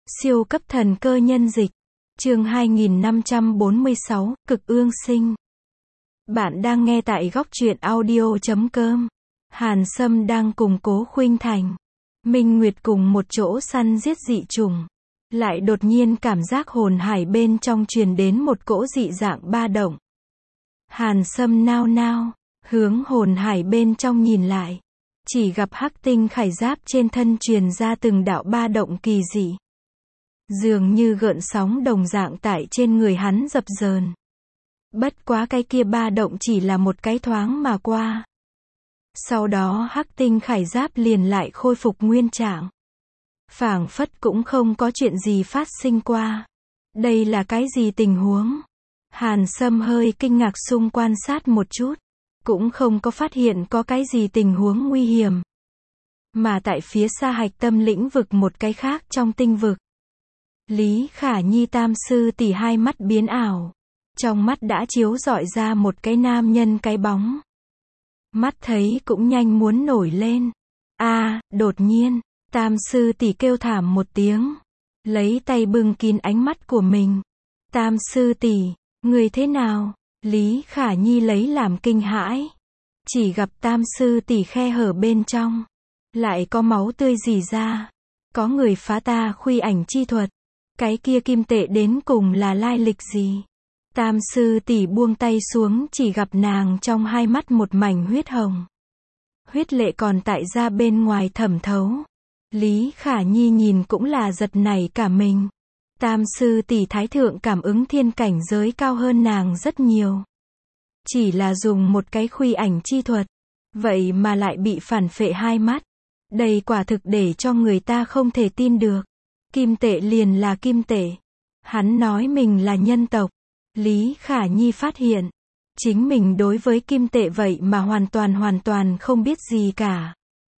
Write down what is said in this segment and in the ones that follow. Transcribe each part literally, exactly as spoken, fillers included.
Siêu cấp thần cơ nhân dịch. Chương hai nghìn năm trăm bốn mươi sáu, Cực ương sinh. Bạn đang nghe tại góc truyện audio chấm com. Hàn Sâm đang cùng Cố Khuynh Thành, Minh Nguyệt cùng một chỗ săn giết dị trùng. Lại đột nhiên cảm giác hồn hải bên trong truyền đến một cỗ dị dạng ba động. Hàn Sâm nao nao, hướng hồn hải bên trong nhìn lại. Chỉ gặp hắc tinh khải giáp trên thân truyền ra từng đạo ba động kỳ dị. Dường như gợn sóng đồng dạng tại trên người hắn dập dờn. Bất quá cái kia ba động chỉ là một cái thoáng mà qua. Sau đó hắc tinh khải giáp liền lại khôi phục nguyên trạng. Phảng phất cũng không có chuyện gì phát sinh qua. Đây là cái gì tình huống? Hàn Sâm hơi kinh ngạc xung quan sát một chút. Cũng không có phát hiện có cái gì tình huống nguy hiểm. Mà tại phía xa hạch tâm lĩnh vực một cái khác trong tinh vực. Lý Khả Nhi tam sư tỷ hai mắt biến ảo. Trong mắt đã chiếu rọi ra một cái nam nhân cái bóng. Mắt thấy cũng nhanh muốn nổi lên. A, đột nhiên, tam sư tỷ kêu thảm một tiếng. Lấy tay bưng kín ánh mắt của mình. Tam sư tỷ, người thế nào? Lý Khả Nhi lấy làm kinh hãi. Chỉ gặp tam sư tỷ khe hở bên trong. Lại có máu tươi rỉ ra. Có người phá ta khuy ảnh chi thuật. Cái kia kim tệ đến cùng là lai lịch gì? Tam sư tỷ buông tay xuống chỉ gặp nàng trong hai mắt một mảnh huyết hồng. Huyết lệ còn tại ra bên ngoài thẩm thấu. Lý Khả Nhi nhìn cũng là giật nảy cả mình. Tam sư tỷ thái thượng cảm ứng thiên cảnh giới cao hơn nàng rất nhiều. Chỉ là dùng một cái khuy ảnh chi thuật. Vậy mà lại bị phản phệ hai mắt. Đây quả thực để cho người ta không thể tin được. Kim tệ liền là kim tệ. Hắn nói mình là nhân tộc. Lý Khả Nhi phát hiện. Chính mình đối với kim tệ vậy mà hoàn toàn hoàn toàn không biết gì cả.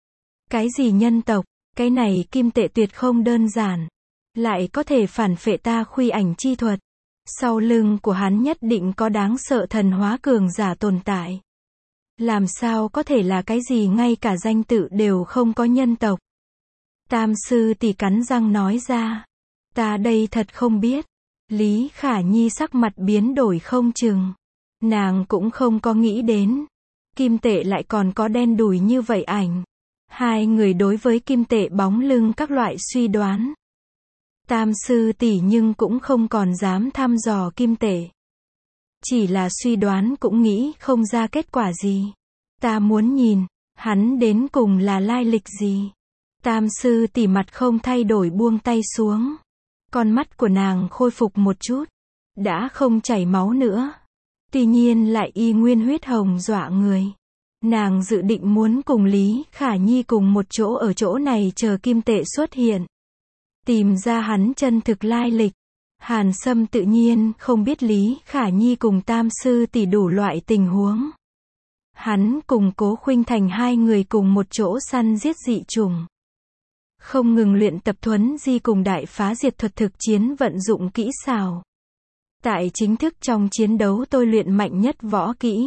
Cái gì nhân tộc? Cái này kim tệ tuyệt không đơn giản. Lại có thể phản phệ ta khuy ảnh chi thuật. Sau lưng của hắn nhất định có đáng sợ thần hóa cường giả tồn tại. Làm sao có thể là cái gì ngay cả danh tự đều không có nhân tộc. Tam sư tỷ cắn răng nói ra. Ta đây thật không biết. Lý Khả Nhi sắc mặt biến đổi không chừng. Nàng cũng không có nghĩ đến. Kim tệ lại còn có đen đủi như vậy ảnh. Hai người đối với kim tệ bóng lưng các loại suy đoán. Tam sư tỷ nhưng cũng không còn dám thăm dò kim tệ. Chỉ là suy đoán cũng nghĩ không ra kết quả gì. Ta muốn nhìn, hắn đến cùng là lai lịch gì. Tam sư tỷ mặt không thay đổi buông tay xuống. Con mắt của nàng khôi phục một chút. Đã không chảy máu nữa. Tuy nhiên lại y nguyên huyết hồng dọa người. Nàng dự định muốn cùng Lý Khả Nhi cùng một chỗ ở chỗ này chờ kim tệ xuất hiện. Tìm ra hắn chân thực lai lịch. Hàn Sâm tự nhiên không biết Lý Khả Nhi cùng tam sư tỷ đủ loại tình huống. Hắn cùng Cố Khuynh Thành hai người cùng một chỗ săn giết dị trùng. Không ngừng luyện tập thuấn di cùng đại phá diệt thuật thực chiến vận dụng kỹ xảo. Tại chính thức trong chiến đấu tôi luyện mạnh nhất võ kỹ.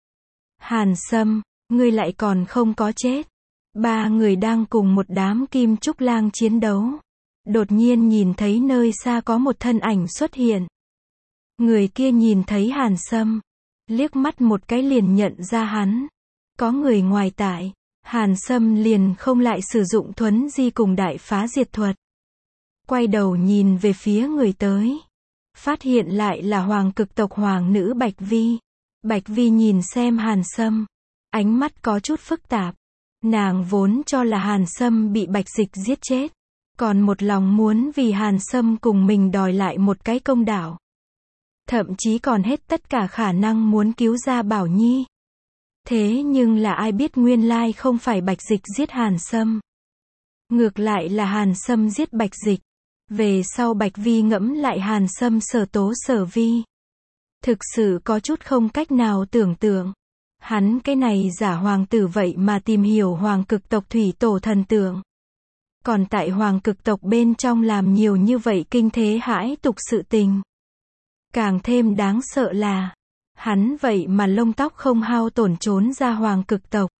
Hàn Sâm, ngươi lại còn không có chết. Ba người đang cùng một đám kim trúc lang chiến đấu. Đột nhiên nhìn thấy nơi xa có một thân ảnh xuất hiện. Người kia nhìn thấy Hàn Sâm. Liếc mắt một cái liền nhận ra hắn. Có người ngoài tại. Hàn Sâm liền không lại sử dụng thuấn di cùng đại phá diệt thuật. Quay đầu nhìn về phía người tới. Phát hiện lại là hoàng cực tộc hoàng nữ Bạch Vi. Bạch Vi nhìn xem Hàn Sâm. Ánh mắt có chút phức tạp. Nàng vốn cho là Hàn Sâm bị Bạch Dịch giết chết. Còn một lòng muốn vì Hàn Sâm cùng mình đòi lại một cái công đạo. Thậm chí còn hết tất cả khả năng muốn cứu ra Bảo Nhi. Thế nhưng là ai biết nguyên lai không phải Bạch Dịch giết Hàn Sâm. Ngược lại là Hàn Sâm giết Bạch Dịch. Về sau Bạch Vi ngẫm lại Hàn Sâm sở tố sở vi. Thực sự có chút không cách nào tưởng tượng. Hắn cái này giả hoàng tử vậy mà tìm hiểu hoàng cực tộc thủy tổ thần tượng. Còn tại hoàng cực tộc bên trong làm nhiều như vậy kinh thế hãi tục sự tình. Càng thêm đáng sợ là, hắn vậy mà lông tóc không hao tổn trốn ra hoàng cực tộc.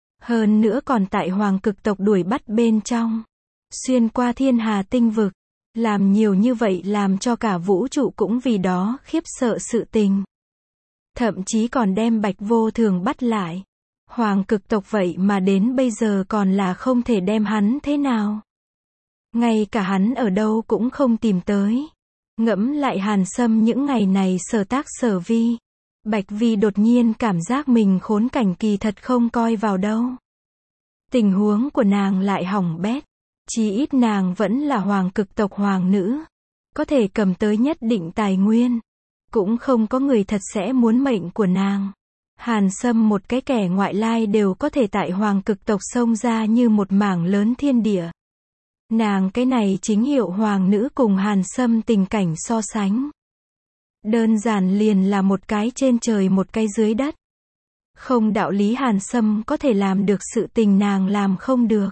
Hơn nữa còn tại hoàng cực tộc đuổi bắt bên trong. Xuyên qua thiên hà tinh vực. Làm nhiều như vậy làm cho cả vũ trụ cũng vì đó khiếp sợ sự tình. Thậm chí còn đem Bạch Vô Thường bắt lại. Hoàng cực tộc vậy mà đến bây giờ còn là không thể đem hắn thế nào. Ngay cả hắn ở đâu cũng không tìm tới. Ngẫm lại Hàn Sâm những ngày này sở tác sở vi. Bạch Vi đột nhiên cảm giác mình khốn cảnh kỳ thật không coi vào đâu. Tình huống của nàng lại hỏng bét. Chí ít nàng vẫn là hoàng cực tộc hoàng nữ. Có thể cầm tới nhất định tài nguyên. Cũng không có người thật sẽ muốn mệnh của nàng. Hàn Sâm một cái kẻ ngoại lai đều có thể tại hoàng cực tộc xông ra như một mảng lớn thiên địa. Nàng cái này chính hiệu hoàng nữ cùng Hàn Sâm tình cảnh so sánh. Đơn giản liền là một cái trên trời một cái dưới đất. Không đạo lý Hàn Sâm có thể làm được sự tình nàng làm không được.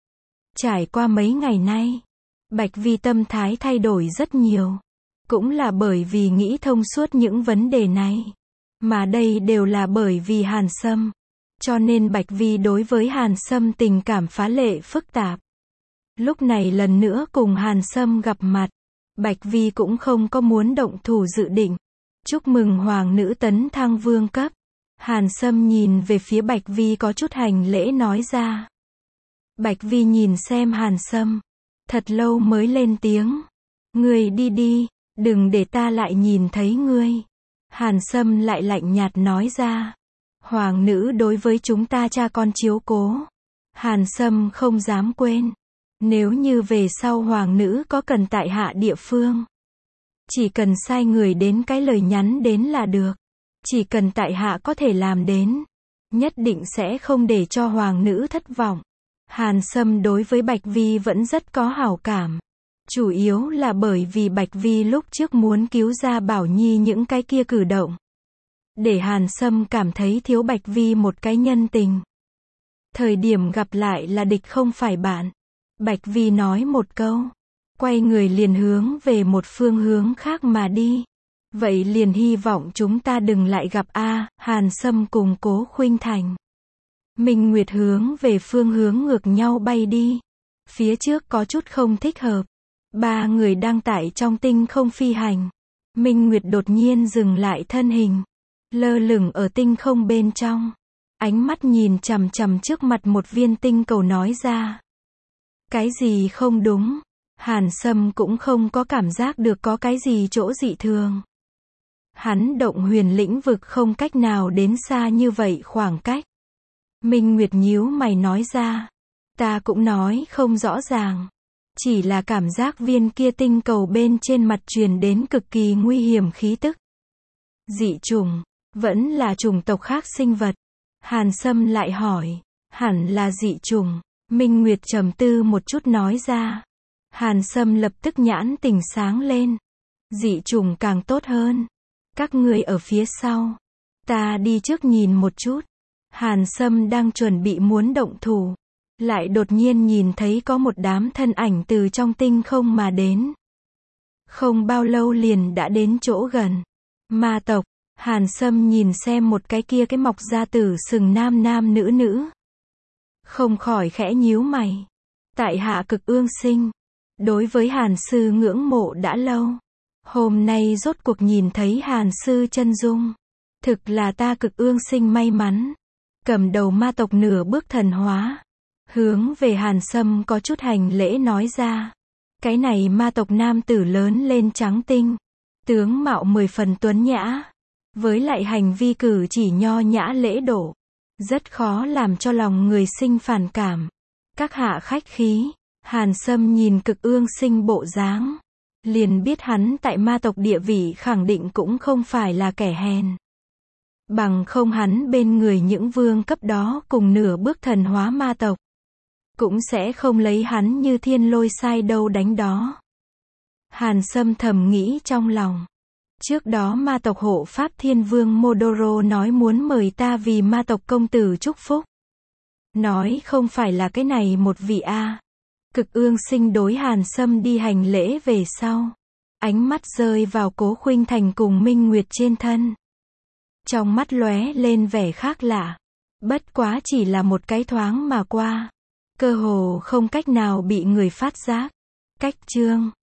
Trải qua mấy ngày nay, Bạch Vi tâm thái thay đổi rất nhiều. Cũng là bởi vì nghĩ thông suốt những vấn đề này. Mà đây đều là bởi vì Hàn Sâm. Cho nên Bạch Vi đối với Hàn Sâm tình cảm phá lệ phức tạp. Lúc này lần nữa cùng Hàn Sâm gặp mặt, Bạch Vi cũng không có muốn động thủ dự định. Chúc mừng hoàng nữ tấn thăng vương cấp. Hàn Sâm nhìn về phía Bạch Vi có chút hành lễ nói ra. Bạch Vi nhìn xem Hàn Sâm. Thật lâu mới lên tiếng. Ngươi đi đi, đừng để ta lại nhìn thấy ngươi. Hàn Sâm lại lạnh nhạt nói ra. Hoàng nữ đối với chúng ta cha con chiếu cố. Hàn Sâm không dám quên. Nếu như về sau hoàng nữ có cần tại hạ địa phương. Chỉ cần sai người đến cái lời nhắn đến là được. Chỉ cần tại hạ có thể làm đến. Nhất định sẽ không để cho hoàng nữ thất vọng. Hàn Sâm đối với Bạch Vi vẫn rất có hảo cảm. Chủ yếu là bởi vì Bạch Vi lúc trước muốn cứu ra Bảo Nhi những cái kia cử động. Để Hàn Sâm cảm thấy thiếu Bạch Vi một cái nhân tình. Thời điểm gặp lại là địch không phải bạn. Bạch Vi nói một câu. Quay người liền hướng về một phương hướng khác mà đi. Vậy liền hy vọng chúng ta đừng lại gặp A. Hàn Sâm cùng Cố Khuynh Thành. Minh Nguyệt hướng về phương hướng ngược nhau bay đi. Phía trước có chút không thích hợp. Ba người đang tại trong tinh không phi hành. Minh Nguyệt đột nhiên dừng lại thân hình. Lơ lửng ở tinh không bên trong. Ánh mắt nhìn chằm chằm trước mặt một viên tinh cầu nói ra. Cái gì không đúng? Hàn Sâm cũng không có cảm giác được có cái gì chỗ dị thường. Hắn động huyền lĩnh vực không cách nào đến xa như vậy khoảng cách. Minh Nguyệt nhíu mày nói ra. Ta cũng nói không rõ ràng. Chỉ là cảm giác viên kia tinh cầu bên trên mặt truyền đến cực kỳ nguy hiểm khí tức. Dị chủng, vẫn là chủng tộc khác sinh vật. Hàn Sâm lại hỏi. Hẳn là dị chủng. Minh Nguyệt trầm tư một chút nói ra. Hàn Sâm lập tức nhãn tỉnh sáng lên. Dị chủng càng tốt hơn. Các người ở phía sau. Ta đi trước nhìn một chút. Hàn Sâm đang chuẩn bị muốn động thủ. Lại đột nhiên nhìn thấy có một đám thân ảnh từ trong tinh không mà đến. Không bao lâu liền đã đến chỗ gần. Ma tộc. Hàn Sâm nhìn xem một cái kia cái mọc ra tử sừng nam nam nữ nữ. Không khỏi khẽ nhíu mày. Tại hạ Cực Ương Sinh. Đối với Hàn sư ngưỡng mộ đã lâu. Hôm nay rốt cuộc nhìn thấy Hàn sư chân dung. Thực là ta Cực Ương Sinh may mắn. Cầm đầu ma tộc nửa bước thần hóa. Hướng về Hàn Sâm có chút hành lễ nói ra. Cái này ma tộc nam tử lớn lên trắng tinh. Tướng mạo mười phần tuấn nhã. Với lại hành vi cử chỉ nho nhã lễ độ. Rất khó làm cho lòng người sinh phản cảm. Các hạ khách khí. Hàn Sâm nhìn Cực Ương Sinh bộ dáng. Liền biết hắn tại ma tộc địa vị khẳng định cũng không phải là kẻ hèn. Bằng không hắn bên người những vương cấp đó cùng nửa bước thần hóa ma tộc. Cũng sẽ không lấy hắn như thiên lôi sai đâu đánh đó. Hàn Sâm thầm nghĩ trong lòng. Trước đó ma tộc hộ pháp thiên vương Modoro nói muốn mời ta vì ma tộc công tử chúc phúc. Nói không phải là cái này một vị A. Cực Ương Sinh đối Hàn Sâm đi hành lễ về sau. Ánh mắt rơi vào Cố Khuynh Thành cùng Minh Nguyệt trên thân. Trong mắt lóe lên vẻ khác lạ. Bất quá chỉ là một cái thoáng mà qua. Cơ hồ không cách nào bị người phát giác. Cách chương